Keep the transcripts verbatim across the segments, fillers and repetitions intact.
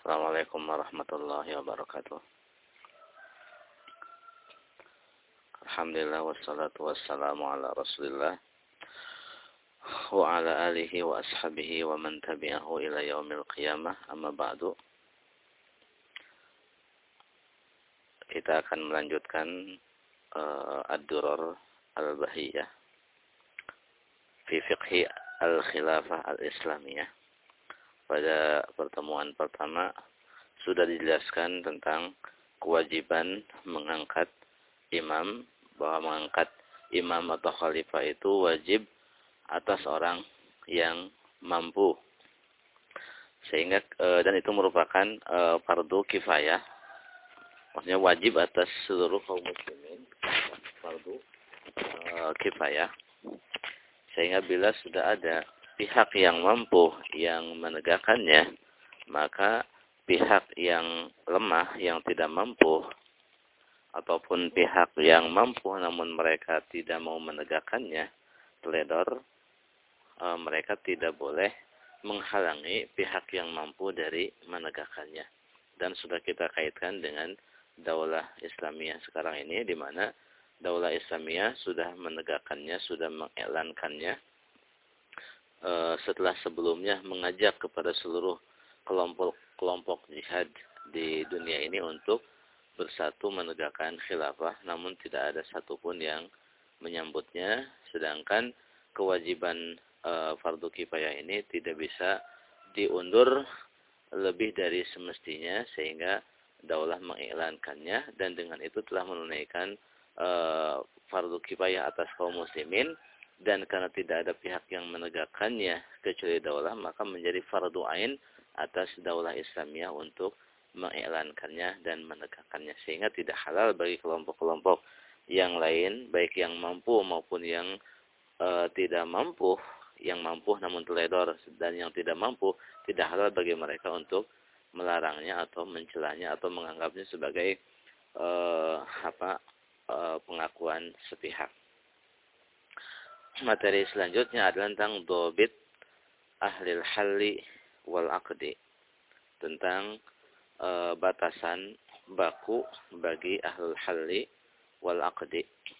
Assalamualaikum warahmatullahi wabarakatuh. Alhamdulillah wassalatu wassalamu ala Rasulillah wa ala alihi wa ashabihi wa man tabi'ahu ila yaumil qiyamah. Amma ba'du. Kita akan melanjutkan uh, Ad-Durar Al-Bahiyah fi fiqhi al-khilafah al-islamiyah. Pada pertemuan pertama sudah dijelaskan tentang kewajiban mengangkat imam, bahwa mengangkat imam atau khalifah itu wajib atas orang yang mampu. Sehingga e, dan itu merupakan e, fardu kifayah. Maksudnya wajib atas seluruh kaum muslimin, fardu e, kifayah. Sehingga bila sudah ada pihak yang mampu yang menegakkannya, maka pihak yang lemah yang tidak mampu, ataupun pihak yang mampu namun mereka tidak mau menegakkannya, teledor, e, mereka tidak boleh menghalangi pihak yang mampu dari menegakkannya. Dan sudah kita kaitkan dengan daulah Islamiyah sekarang ini, di mana daulah Islamiyah sudah menegakkannya, sudah mengiklankannya, setelah sebelumnya mengajak kepada seluruh kelompok-kelompok jihad di dunia ini untuk bersatu menegakkan khilafah, namun tidak ada satupun yang menyambutnya. Sedangkan kewajiban e, fardu kifayah ini tidak bisa diundur lebih dari semestinya, sehingga daulah mengiklankannya, dan dengan itu telah menunaikan e, fardu kifayah atas kaum muslimin. Dan karena tidak ada pihak yang menegakkannya kecuali daulah, maka menjadi fardu ain atas daulah Islamiyah untuk mengiklankannya dan menegakkannya. Sehingga tidak halal bagi kelompok-kelompok yang lain, baik yang mampu maupun yang e, tidak mampu, yang mampu namun teledor dan yang tidak mampu, tidak halal bagi mereka untuk melarangnya atau mencelanya atau menganggapnya sebagai e, apa e, pengakuan sepihak. Materi selanjutnya adalah tentang dobit ahlil halli wal aqdi, tentang e, batasan baku bagi ahlul halli wal aqdi.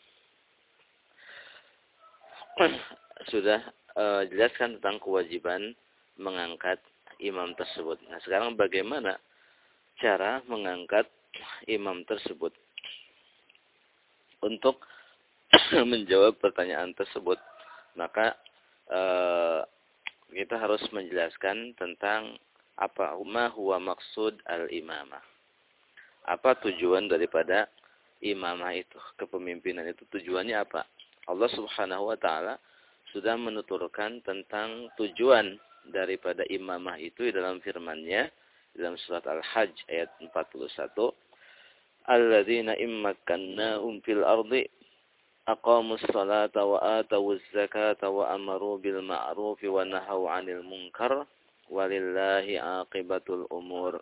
Sudah e, jelaskan tentang kewajiban mengangkat imam tersebut. Nah, sekarang bagaimana cara mengangkat imam tersebut? Untuk menjawab pertanyaan tersebut, maka eh, kita harus menjelaskan tentang apa ma huwa maksud al-imamah. Apa tujuan daripada imamah itu, kepemimpinan itu, tujuannya apa? Allah Subhanahu wa taala sudah menuturkan tentang tujuan daripada imamah itu di dalam firman-Nya dalam surat Al-Hajj ayat empat puluh satu. Alladzina immakkannahum fil ardi aqamus salata wa atawuz zakata wa amaru bil ma'ruf wa nahaw 'anil munkar walillahi 'aqibatul umur.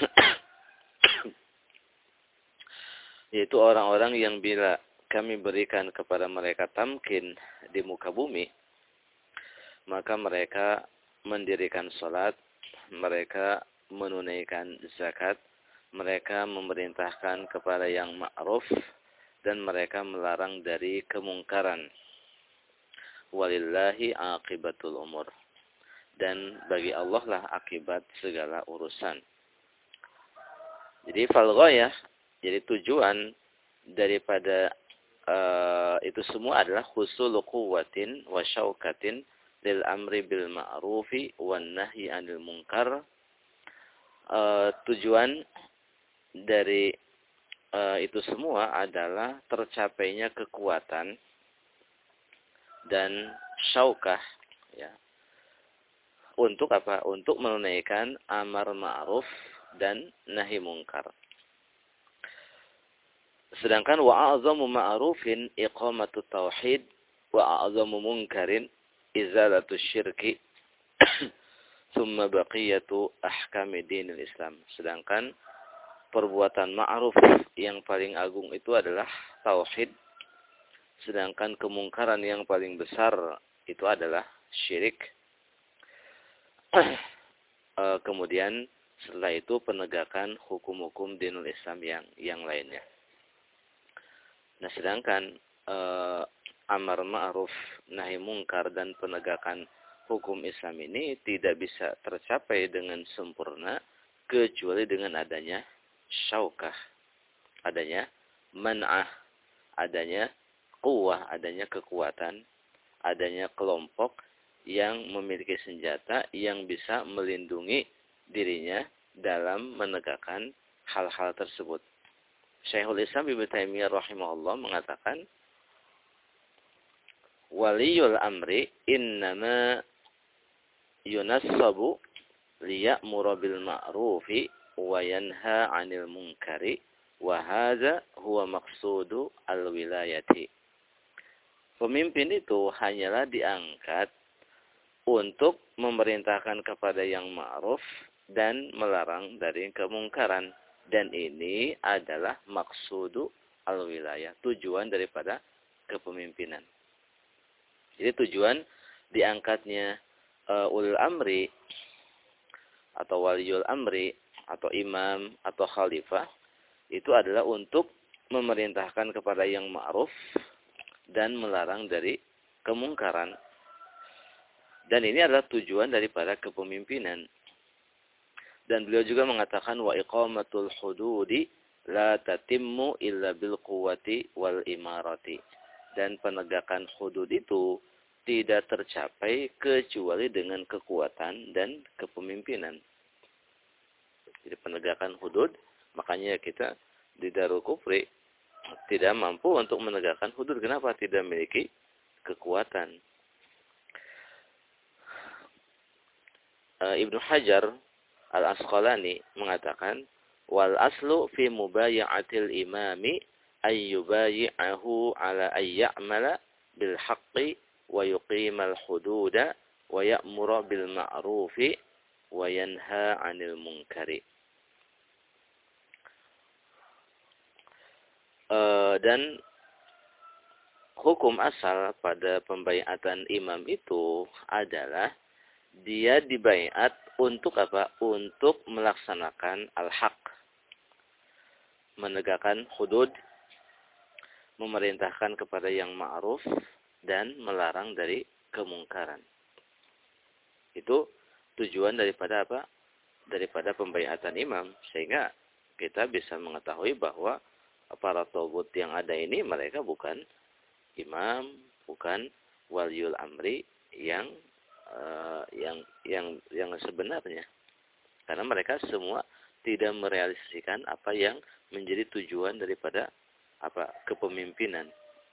Yaitu orang-orang yang bila kami berikan kepada mereka tamkin di muka bumi, maka mereka mendirikan salat, mereka menunaikan zakat, mereka memerintahkan kepada yang ma'ruf, dan mereka melarang dari kemungkaran. Walillahi aqibatul umur. Dan bagi Allah lah akibat segala urusan. Jadi falghayah, jadi tujuan daripada uh, itu semua adalah husulu quwwatin wa syaukatin lil amri bil ma'rufi wan nahyi 'anil munkar. Uh, tujuan dari Uh, itu semua adalah tercapainya kekuatan dan syaukah, ya. Untuk apa? Untuk menunaikan amar ma'ruf dan nahi munkar. Sedangkan wa'azamu ma'rufin iqamatu tauhid wa'azamu munkarin izalatu syirki thumma baqiyatu ahkami dinil Islam. Sedangkan perbuatan ma'ruf yang paling agung itu adalah tauhid. Sedangkan kemungkaran yang paling besar itu adalah syirik. Kemudian Setelah itu penegakan hukum-hukum dinul Islam yang yang lainnya. Nah, sedangkan eh, amar ma'ruf nahi mungkar dan penegakan hukum Islam ini tidak bisa tercapai dengan sempurna kecuali dengan adanya syaukah, adanya man'ah, adanya quwwah, adanya kekuatan, adanya kelompok yang memiliki senjata yang bisa melindungi dirinya dalam menegakkan hal-hal tersebut. Syekhul Islam Ibnu Taimiyah rahimahullah mengatakan, waliyul amri innama yunassabu liya'mura bil ma'rufi wa yanha 'anil munkari wa hadza huwa maqsudu al-wilayati. Pemimpin itu hanyalah diangkat untuk memerintahkan kepada yang ma'ruf dan melarang dari kemungkaran. Dan ini adalah maqsudu al-wilayah, tujuan daripada kepemimpinan. Jadi tujuan diangkatnya uh, ulul amri atau waliul amri atau imam atau khalifah itu adalah untuk memerintahkan kepada yang ma'ruf dan melarang dari kemungkaran. Dan ini adalah tujuan daripada kepemimpinan. Dan beliau juga mengatakan wa iqamatul hududi la tatimmu illa bil quwwati wal imarati. Dan penegakan hudud itu tidak tercapai kecuali dengan kekuatan dan kepemimpinan. Jadi penegakan hudud, makanya kita di Darul Kufri tidak mampu untuk menegakkan hudud. Kenapa? Tidak memiliki kekuatan. Ibnu Hajar Al-Asqalani mengatakan, wal aslu fi mubaya'atil imami ayyubayi'ahu ala ayya'mala bil haqqi wa yuqimal hududa wa ya'mura bil ma'rufi wa yanha 'anil munkari. Uh, dan hukum asal pada pembaiatan imam itu adalah dia dibaiat untuk apa? Untuk melaksanakan al-haq. Menegakkan hudud, memerintahkan kepada yang ma'ruf dan melarang dari kemungkaran. Itu tujuan daripada apa? Daripada pembaiatan imam, sehingga kita bisa mengetahui bahwa para togut yang ada ini mereka bukan imam, bukan waliul amri yang Uh, yang yang yang sebenarnya, karena mereka semua tidak merealisasikan apa yang menjadi tujuan daripada apa kepemimpinan.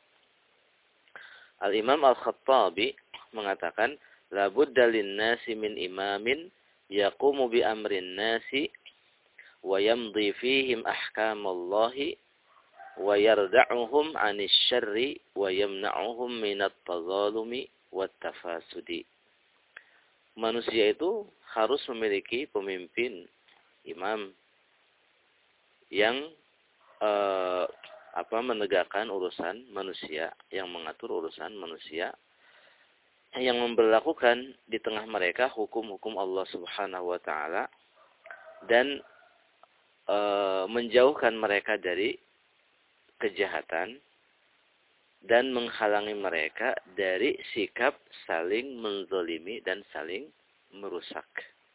Al-Imam Al-Khattabi mengatakan, la budda lin-nasi min imamin yaqumu bi amrin nasi wa yamdi fihim ahkamallahi wa yarda'uhum 'anil syarri wa yamna'uhum minat tazalumi wat tafasudi. Manusia itu harus memiliki pemimpin, imam yang eh, apa menegakkan urusan manusia, yang mengatur urusan manusia, yang memberlakukan di tengah mereka hukum-hukum Allah Subhanahu wa taala dan eh, menjauhkan mereka dari kejahatan dan menghalangi mereka dari sikap saling menzalimi dan saling merusak.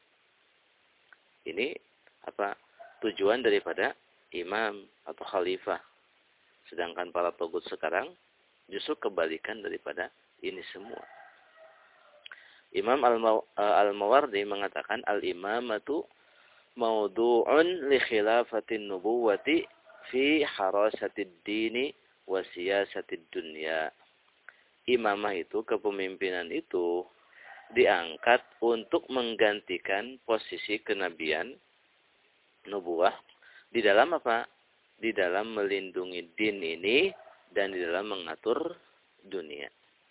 Ini apa tujuan daripada imam atau khalifah. Sedangkan para togut sekarang justru kebalikan daripada ini semua. Imam Al-Mawardi mengatakan al-imamatu mawdu'un li khilafatin nubuwati fi harasatid dini wa siyasatid dunya. Imamah itu, kepemimpinan itu diangkat untuk menggantikan posisi kenabian, nubuwah, di dalam apa? Di dalam melindungi din ini dan di dalam mengatur dunia.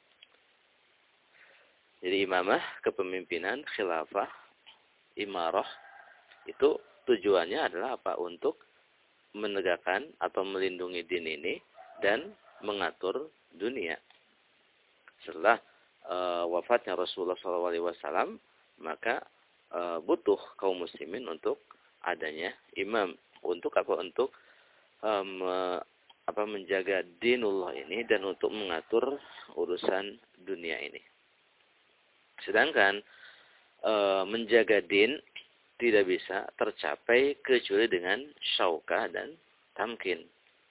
Jadi imamah, kepemimpinan, khilafah, imarah, itu tujuannya adalah apa? Untuk menegakkan atau melindungi din ini dan mengatur dunia. Setelah uh, wafatnya Rasulullah shallallahu alaihi wasallam, maka e, butuh kaum muslimin untuk adanya imam. Untuk apa? Untuk e, me, apa menjaga dinullah ini dan untuk mengatur urusan dunia ini. Sedangkan e, menjaga din tidak bisa tercapai kecuali dengan syaukah dan tamkin.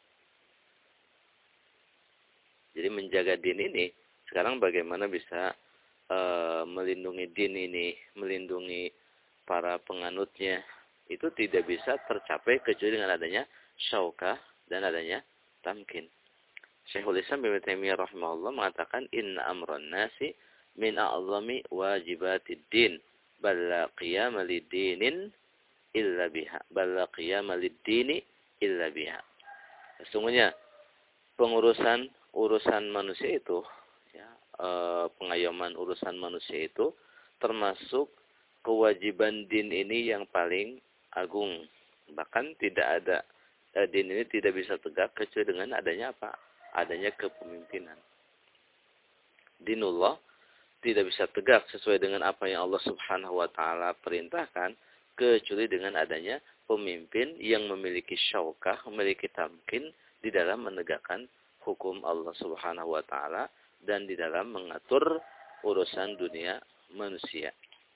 Jadi menjaga din ini, sekarang bagaimana bisa e, melindungi din ini, melindungi para penganutnya, itu tidak bisa tercapai kecuali dengan adanya syaukah dan adanya tamkin. Syekhul Islam Ibnu Taimiyah rahimahullah mengatakan inna amran nasi min a'zami wajibatid din bal la qiyama lid-dinin illa biha bal la qiyama lid-dini illa biha. Sesungguhnya pengurusan urusan manusia itu, ya, e, pengayoman urusan manusia itu termasuk kewajiban din ini yang paling agung. Bahkan tidak ada e, din ini tidak bisa tegak kecuali dengan adanya apa? Adanya kepemimpinan. Dinullah tidak bisa tegak sesuai dengan apa yang Allah Subhanahu wa taala perintahkan kecuali dengan adanya pemimpin yang memiliki syaukah, memiliki tamkin di dalam menegakkan hukum Allah Subhanahu wa taala dan di dalam mengatur urusan dunia manusia.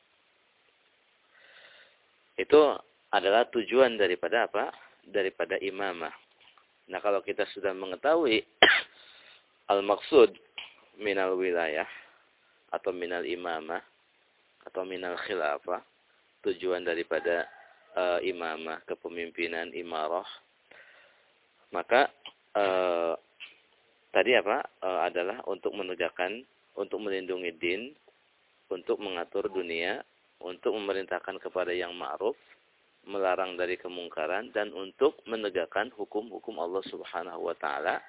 Itu adalah tujuan daripada apa? Daripada imamah. Nah, kalau kita sudah mengetahui al-maqsud minal wilayah atau minal imamah atau minal khilafah, tujuan daripada uh, imamah, kepemimpinan, imarah, maka uh, tadi apa? E, adalah untuk menegakkan, untuk melindungi din, untuk mengatur dunia, untuk memerintahkan kepada yang ma'ruf, melarang dari kemungkaran, dan untuk menegakkan hukum-hukum Allah Subhanahu wa taala.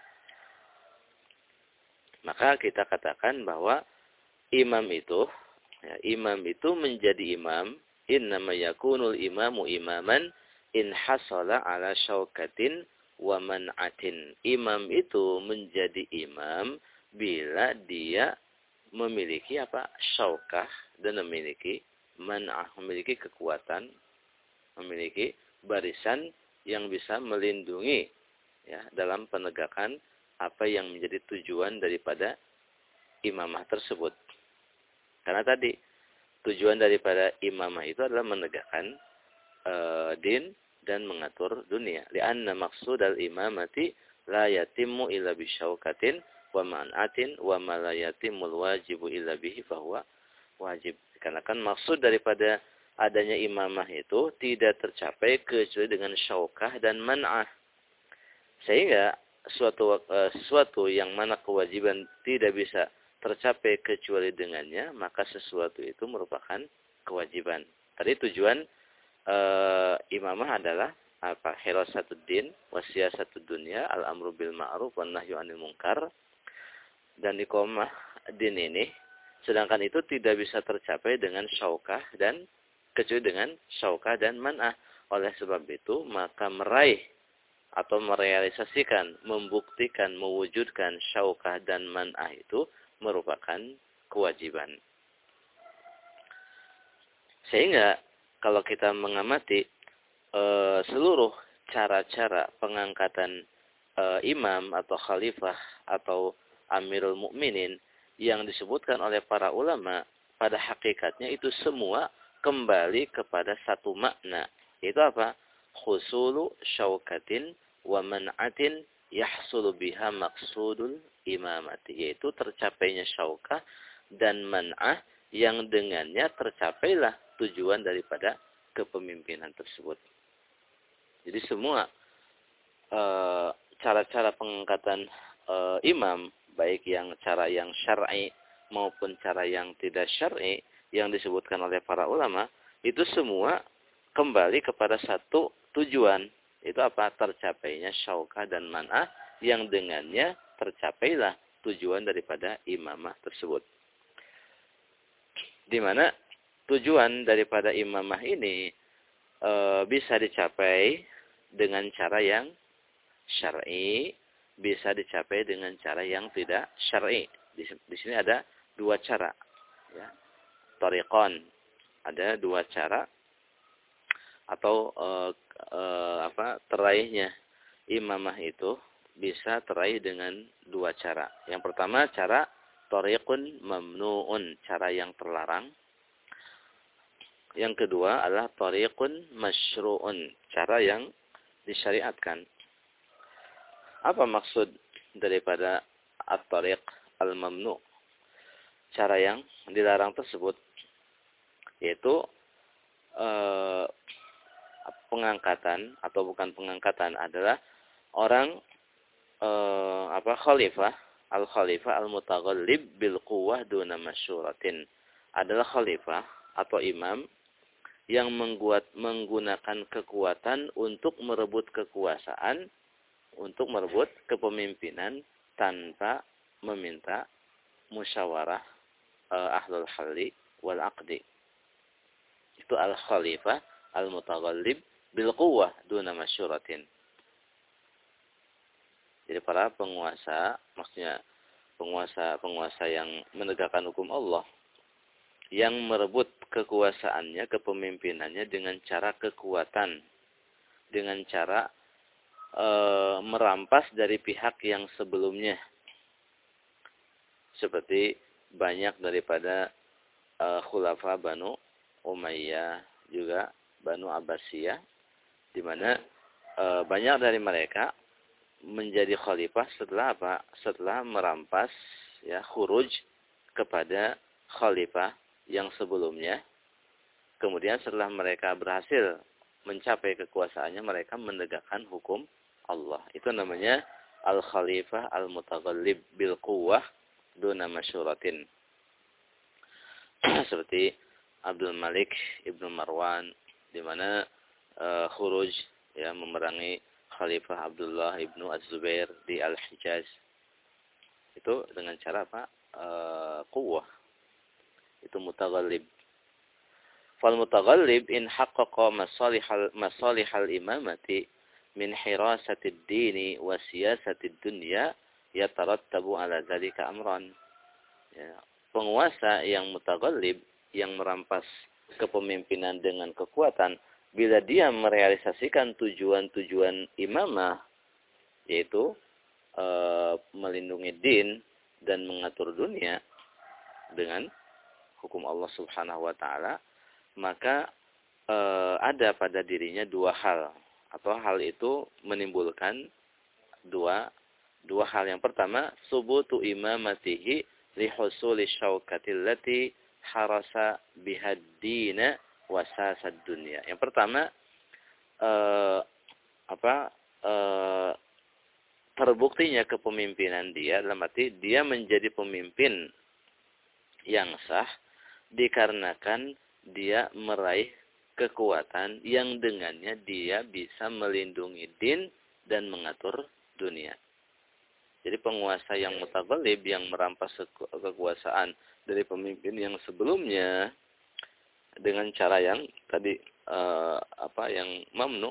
Maka kita katakan bahwa imam itu, ya, imam itu menjadi imam, innama yakunul imamu imaman in hasala ala syaukatin wa man'atin. Imam itu menjadi imam bila dia memiliki apa? Syaukah dan memiliki man'ah, memiliki kekuatan, memiliki barisan yang bisa melindungi, ya, dalam penegakan apa yang menjadi tujuan daripada imamah tersebut. Karena tadi tujuan daripada imamah itu adalah menegakkan uh, din dan mengatur dunia. Lianna maqsud al-imamati la yatimmu illa bisyaukatin wa man'atin wa ma la yatimul wajibu illa bihi fahuwa wajib. Karena kan maksud daripada adanya imamah itu tidak tercapai kecuali dengan syaukah dan man'ah. Sehingga suatu uh, sesuatu yang mana kewajiban tidak bisa tercapai kecuali dengannya, maka sesuatu itu merupakan kewajiban. Tadi tujuan Uh, imamah adalah apa? Hirasatuddin, wasiyasatudd dunya, al-amru bil ma'ruf wan nahyu 'anil munkar. Dan iqamah din ini, sedangkan itu tidak bisa tercapai dengan syaukah dan kecuali dengan syaukah dan man'ah. Oleh sebab itu, maka meraih atau merealisasikan, membuktikan, mewujudkan syaukah dan man'ah itu merupakan kewajiban. Sehingga kalau kita mengamati e, seluruh cara-cara pengangkatan e, imam atau khalifah atau amirul mukminin yang disebutkan oleh para ulama, pada hakikatnya itu semua kembali kepada satu makna. Itu apa? Husulu syaukatin wa man'atin yahsulu biha maqsudul imamati. Yaitu tercapainya syaukah dan man'ah yang dengannya tercapailah tujuan daripada kepemimpinan tersebut. Jadi semua cara-cara e, pengangkatan e, imam, baik yang cara yang syar'i maupun cara yang tidak syar'i yang disebutkan oleh para ulama, itu semua kembali kepada satu tujuan. Itu apa? Tercapainya syaukah dan man'ah yang dengannya tercapailah tujuan daripada imamah tersebut. Di mana tujuan daripada imamah ini e, bisa dicapai dengan cara yang syar'i, bisa dicapai dengan cara yang tidak syar'i. Di, di sini ada dua cara, ya. Tariqan. Ada dua cara atau uh, uh, apa teraihnya imamah itu bisa teraih dengan dua cara. Yang pertama cara thariqun mamnu'un, cara yang terlarang. Yang kedua adalah thariqun masyru'un, cara yang disyariatkan. Apa maksud daripada at-thariq al-mamnu'? Cara yang dilarang tersebut yaitu eh, pengangkatan atau bukan pengangkatan adalah orang eh, apa khalifah al-khalifah al-mutaghallib bil quwwah duna masyuratin, adalah khalifah atau imam yang mengguat, menggunakan kekuatan untuk merebut kekuasaan, untuk merebut kepemimpinan tanpa meminta musyawarah eh, ahlul halli wal aqdi. Itu al-khalifah al-mutaghallib bil quwwah duna masyuratin. Jadi para penguasa, maksudnya penguasa-penguasa yang menegakkan hukum Allah, yang merebut kekuasaannya, kepemimpinannya dengan cara kekuatan, dengan cara e, merampas dari pihak yang sebelumnya. Seperti banyak daripada e, khulafa Banu Umayyah, juga Banu Abbasiyah, di mana e, banyak dari mereka menjadi khalifah setelah apa? Setelah merampas ya khuruj kepada khalifah yang sebelumnya. Kemudian setelah mereka berhasil mencapai kekuasaannya, mereka menegakkan hukum Allah. Itu namanya al-khalifah al-mutaghallib bil quwwah duna masyuratin. Seperti Abdul Malik Ibnu Marwan, di mana uh, khuruj ya memerangi Khalifah Abdullah Ibnu Az-Zubair di Al-Hijaz. Itu dengan cara apa? Uh, quwwah. Itu mutaghallib. Fal mutaghallib in haqqaqa masalihal masalihal imamati min hirasatid dini wa siyasatid dunya yatarattabu ala dzalika amran. Ya, penguasa yang mutaghallib, yang merampas kepemimpinan dengan kekuatan, bila dia merealisasikan tujuan-tujuan imamah, yaitu e, melindungi din dan mengatur dunia dengan hukum Allah Subhanahu wa taala, maka e, ada pada dirinya dua hal, atau hal itu menimbulkan dua dua hal. Yang pertama, subutu imamatihi li husuli syaukatil lati harasa bihad-dina wasasad dunia. Yang pertama, eh, apa eh, terbuktinya kepemimpinan dia, dalam arti dia menjadi pemimpin yang sah dikarenakan dia meraih kekuatan yang dengannya dia bisa melindungi din dan mengatur dunia. Jadi penguasa yang mutaghallib, yang merampas kekuasaan dari pemimpin yang sebelumnya dengan cara yang tadi eh, apa yang mamnu,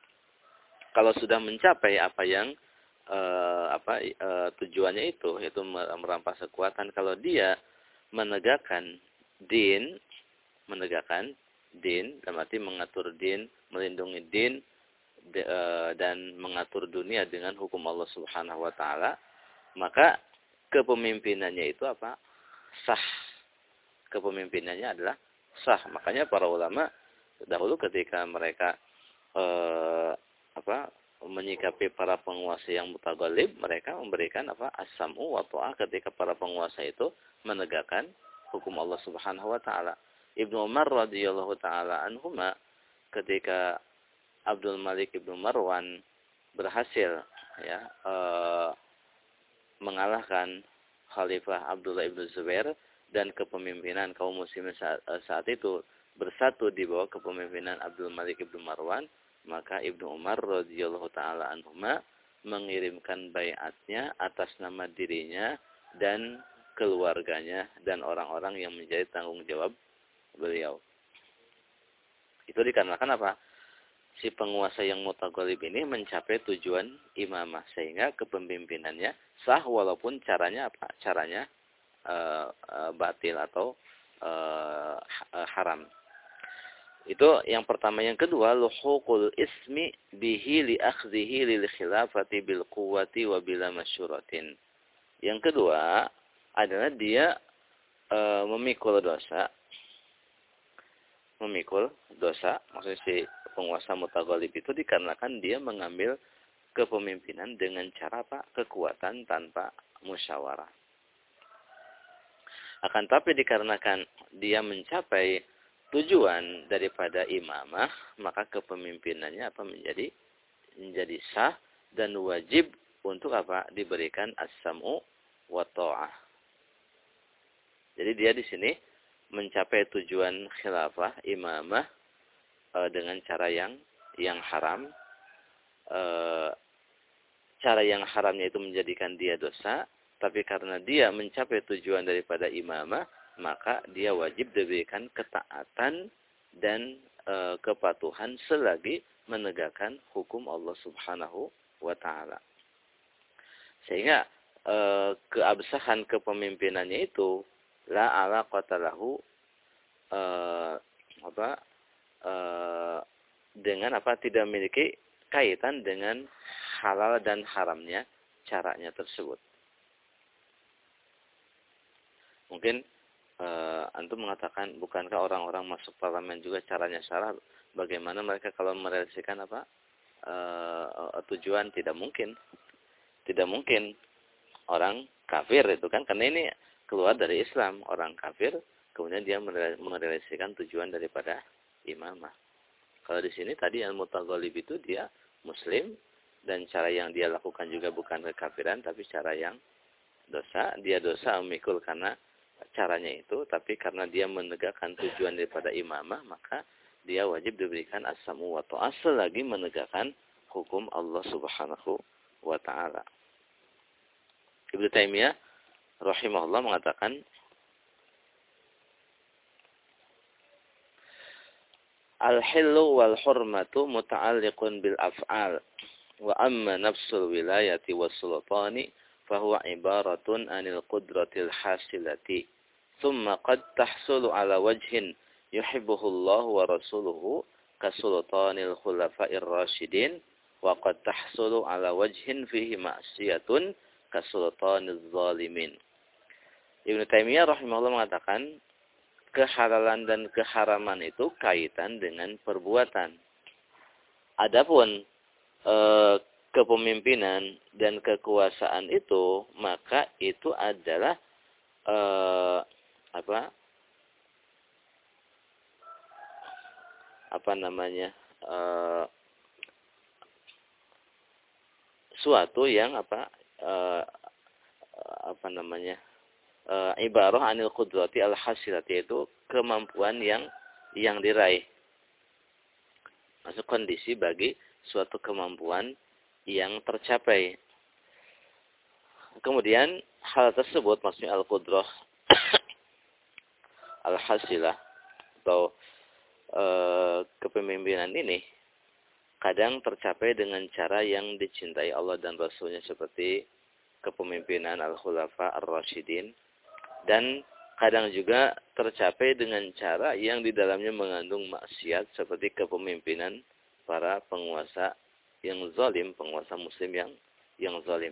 kalau sudah mencapai apa yang eh, apa eh, tujuannya itu, yaitu merampas kekuatan, kalau dia menegakkan din, menegakkan din, dalam arti mengatur din, melindungi din de, eh, dan mengatur dunia dengan hukum Allah Subhanahu wa taala, maka kepemimpinannya itu apa? Sah. Kepemimpinannya adalah sah. Makanya para ulama dahulu ketika mereka eh, apa menyikapi para penguasa yang mutaghallib, mereka memberikan apa? As-sam'u wa ta'ah ketika para penguasa itu menegakkan hukum Allah Subhanahu wa taala. Ibnu Umar radhiyallahu taala anhuma, ketika Abdul Malik Ibnu Marwan berhasil ya eh, mengalahkan Khalifah Abdullah Ibnu Zubair, dan kepemimpinan kaum muslimin saat, saat itu bersatu di bawah kepemimpinan Abdul Malik Ibnu Marwan, maka Ibnu Umar radhiyallahu taala anhuma mengirimkan baiatnya atas nama dirinya dan keluarganya dan orang-orang yang menjadi tanggung jawab beliau. Itu dikarenakan apa? Si penguasa yang mutaghallib ini mencapai tujuan imamah, sehingga kepemimpinannya sah walaupun caranya apa? Caranya uh, uh, batil atau uh, haram. Itu yang pertama. Yang kedua, luhuqul ismi bihi li akhdhihi lil khilafati bil quwwati wa bila masyuratin. Yang kedua adalah dia e, memikul dosa. Memikul dosa, maksudnya si penguasa mutaghalib itu dikarenakan dia mengambil kepemimpinan dengan cara apa? Kekuatan tanpa musyawarah. Akan tapi dikarenakan dia mencapai tujuan daripada imamah, maka kepemimpinannya apa menjadi menjadi sah dan wajib untuk apa? Diberikan as-sam'u wa ta'ah. Jadi dia di sini mencapai tujuan khilafah imamah e, dengan cara yang yang haram. E, cara yang haramnya itu menjadikan dia dosa, tapi karena dia mencapai tujuan daripada imamah, maka dia wajib diberikan ketaatan dan e, kepatuhan selagi menegakkan hukum Allah Subhanahu wa taala. Sehingga e, keabsahan kepemimpinannya itu la alaqata lahu e, apa e, dengan apa tidak memiliki kaitan dengan halal dan haramnya caranya tersebut. Mungkin Uh, antum mengatakan, bukankah orang-orang masuk parlemen juga caranya salah? Bagaimana mereka kalau merealisasikan apa uh, uh, tujuan? Tidak mungkin, tidak mungkin orang kafir itu kan, karena ini keluar dari Islam, orang kafir kemudian dia merealisasikan tujuan daripada imamah. Kalau di sini tadi yang mutaghalib itu dia Muslim dan cara yang dia lakukan juga bukan kekafiran, tapi cara yang dosa. Dia dosa memikul karena caranya itu, tapi karena dia menegakkan tujuan daripada imamah, maka dia wajib diberikan as-sam'u wa ta'ah selagi menegakkan hukum Allah Subhanahu wa taala. Ibnu Taimiyah rahimahullah mengatakan, al-hillu wal hurmatu muta'alliqun bil af'al wa amma nafsul wilayati was sultani fahuwa ibaratun anil qudratil hasilati thumma qad tahsulu ala wajhin yuhibbuhu Allah wa rasuluhu kasultanil khulafa'ir rasyidin wa qad tahsulu ala wajhin fihi ma'siyatun kasultanil zalimin. Ibnu Taimiyah rahimahullah mengatakan kehalalan dan keharaman itu kaitan dengan perbuatan. Adapun e, kepemimpinan dan kekuasaan itu, maka itu adalah eh, apa apa namanya eh, suatu yang apa eh, apa namanya eh, ibarah anil qudrati al hasilati, itu kemampuan yang yang diraih, masuk kondisi bagi suatu kemampuan yang tercapai. Kemudian hal tersebut, maksudnya al-qudrah al-hasilah atau e, kepemimpinan ini kadang tercapai dengan cara yang dicintai Allah dan Rasulnya, seperti kepemimpinan al-khulafa ar-rasyidin, dan kadang juga tercapai dengan cara yang di dalamnya mengandung maksiat, seperti kepemimpinan para penguasa yang zalim, penguasa muslim yang yang zalim.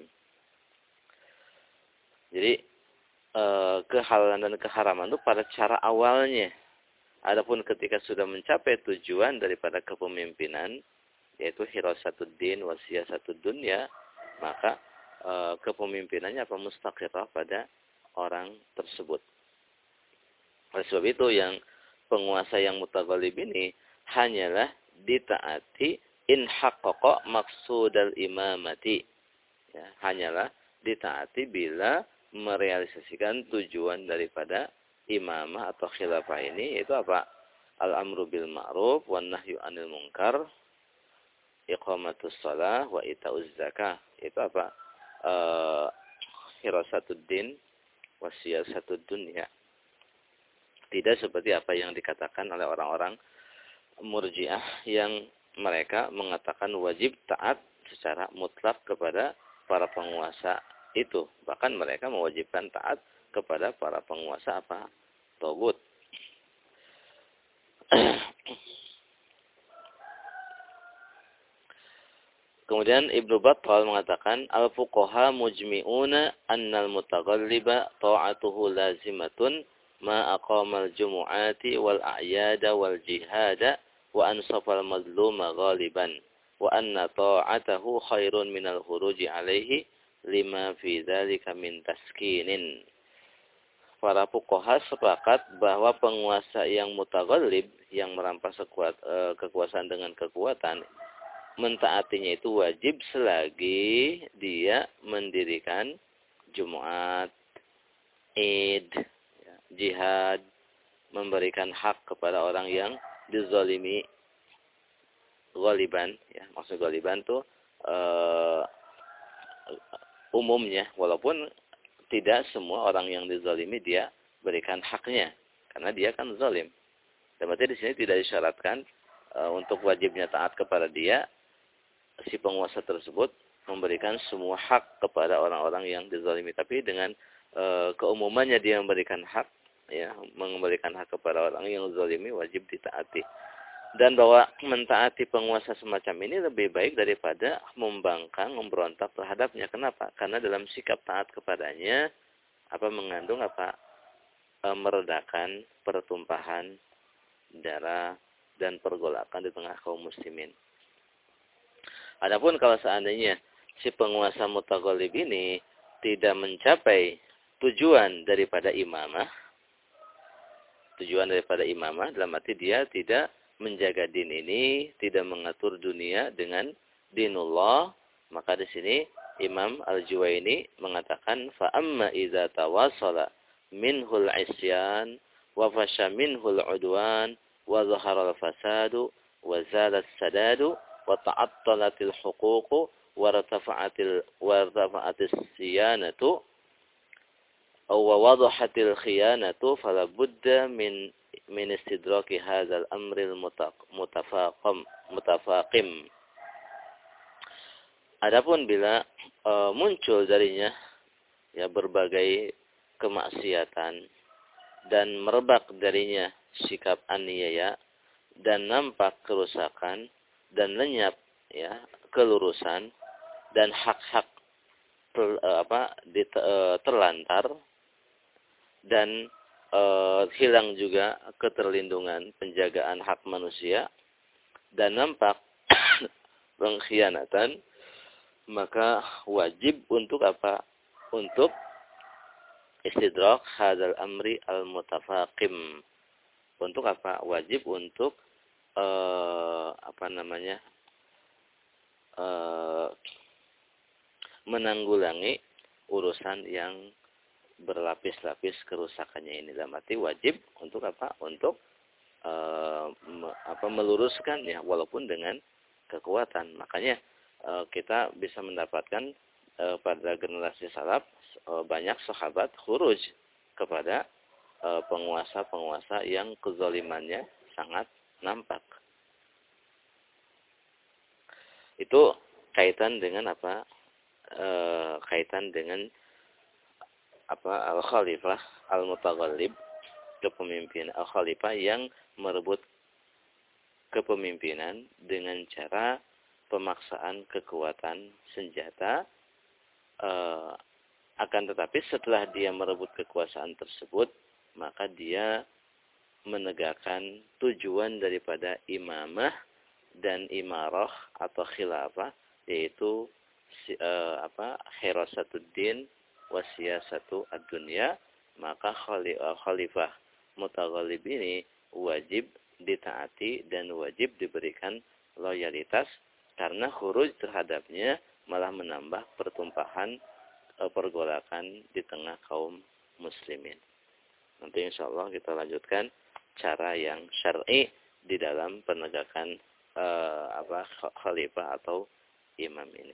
Jadi e, kehalalan dan keharaman itu pada cara awalnya. Adapun ketika sudah mencapai tujuan daripada kepemimpinan, yaitu hirasatuddin wa siyasatud dunya, maka e, kepemimpinannya apa mustaqirah pada orang tersebut. Oleh sebab itu yang penguasa yang mutaghalib ini hanyalah ditaati in haqqaqa maqsudal imamati, ya, hanyalah ditaati bila merealisasikan tujuan daripada imamah atau khilafah ini, yaitu apa? Al-amru bil ma'ruf wan nahyu 'anil munkar, iqamatus shalah wa itauz zakah. Itu apa? Eh hirasatuddin wa siyasatud dunya. Tidak seperti apa yang dikatakan oleh orang-orang Murji'ah yang mereka mengatakan wajib taat secara mutlak kepada para penguasa itu. Bahkan mereka mewajibkan taat kepada para penguasa apa? Tagut. Kemudian Ibnu Battal mengatakan al-fuqaha mujmi'una annal mutaghalliba ta'atuhu lazimatun ma aqamal jumu'ati wal a'yada wal jihada wa ansafal mazluma ghaliban wa anna ta'atahu khairun minal khuruji alaihi lima fi dzalika min taskinin. Para fuqaha sepakat bahwa penguasa yang mutaghallib, yang merampas kekuasaan dengan kekuatan, mentaatinya itu wajib selagi dia mendirikan Jumat, Id, jihad, memberikan hak kepada orang yang dizalimi, ghaliban, ya, maksud ghaliban itu uh, umumnya, walaupun tidak semua orang yang dizalimi dia berikan haknya, karena dia kan zalim. Dan berarti di sini tidak disyaratkan uh, untuk wajibnya taat kepada dia, si penguasa tersebut memberikan semua hak kepada orang-orang yang dizalimi, tapi dengan e, keumumannya dia memberikan hak, ya, memberikan hak kepada orang yang zalimi wajib ditaati. Dan bahwa mentaati penguasa semacam ini lebih baik daripada membangkang, memberontak terhadapnya. Kenapa? Karena dalam sikap taat kepadanya apa mengandung apa e, meredakan pertumpahan darah dan pergolakan di tengah kaum muslimin. Adapun kalau seandainya si penguasa mutaghalib ini tidak mencapai tujuan daripada imamah, tujuan daripada imamah dalam arti dia tidak menjaga din ini, tidak mengatur dunia dengan dinullah, maka di sini Imam Al-Juwaini mengatakan fa amma idza tawassala minhul isyan wa fasha minhul udwan wa zahara al-fasadu wa zala as-sadadu wa ta'attalatil huquq wa ratafa'atil wa ratafa'atis siyanatu aw wadahatil khiyanatu fala budda min min istidraki hadzal amril mutafaqim mutafaqim. Adapun bila e, muncul darinya ya berbagai kemaksiatan dan merebak darinya sikap aniaya dan nampak kerusakan dan lenyap ya kelurusan dan hak-hak ter, apa di, terlantar dan e, hilang juga keterlindungan penjagaan hak manusia dan nampak pengkhianatan, maka wajib untuk apa? Untuk istidrak hadzal amri al-mutafaqim. Untuk apa? Wajib untuk Uh, apa namanya uh, menanggulangi urusan yang berlapis-lapis kerusakannya ini. Dalam arti wajib untuk apa? Untuk uh, me, apa meluruskan ya, walaupun dengan kekuatan. Makanya uh, kita bisa mendapatkan uh, pada generasi salaf uh, banyak sahabat khuruj kepada uh, penguasa-penguasa yang kezalimannya sangat nampak. Itu kaitan dengan apa? E, kaitan dengan apa? Al-Khalifah Al-Mutaghallib, kepemimpinan Al-Khalifah yang merebut kepemimpinan dengan cara pemaksaan kekuatan senjata. E, akan tetapi setelah dia merebut kekuasaan tersebut, maka dia menegakkan tujuan daripada imamah dan imarah atau khilafah, yaitu uh, apa hirasatuddin wa siyasatu ad-dunya. Maka khalifah mutaghalib ini wajib ditaati dan wajib diberikan loyalitas, karena khuruj terhadapnya malah menambah pertumpahan uh, pergolakan di tengah kaum muslimin. Nanti insyaallah kita lanjutkan cara yang syar'i di dalam penegakan uh, apa khalifah atau imam ini.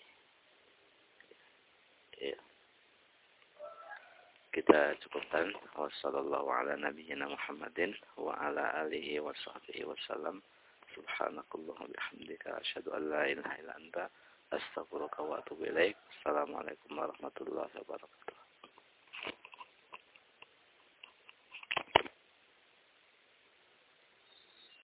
Ya. Kita cukupkan. Wassallallahu ala nabiyyina Muhammadin wa ala alihi wa sahbihi wasallam. Subhanakallahumma bihamdika asyhadu an la ilaha illa anta astaghfiruka wa atubu ilaik. Assalamualaikum warahmatullahi wabarakatuh.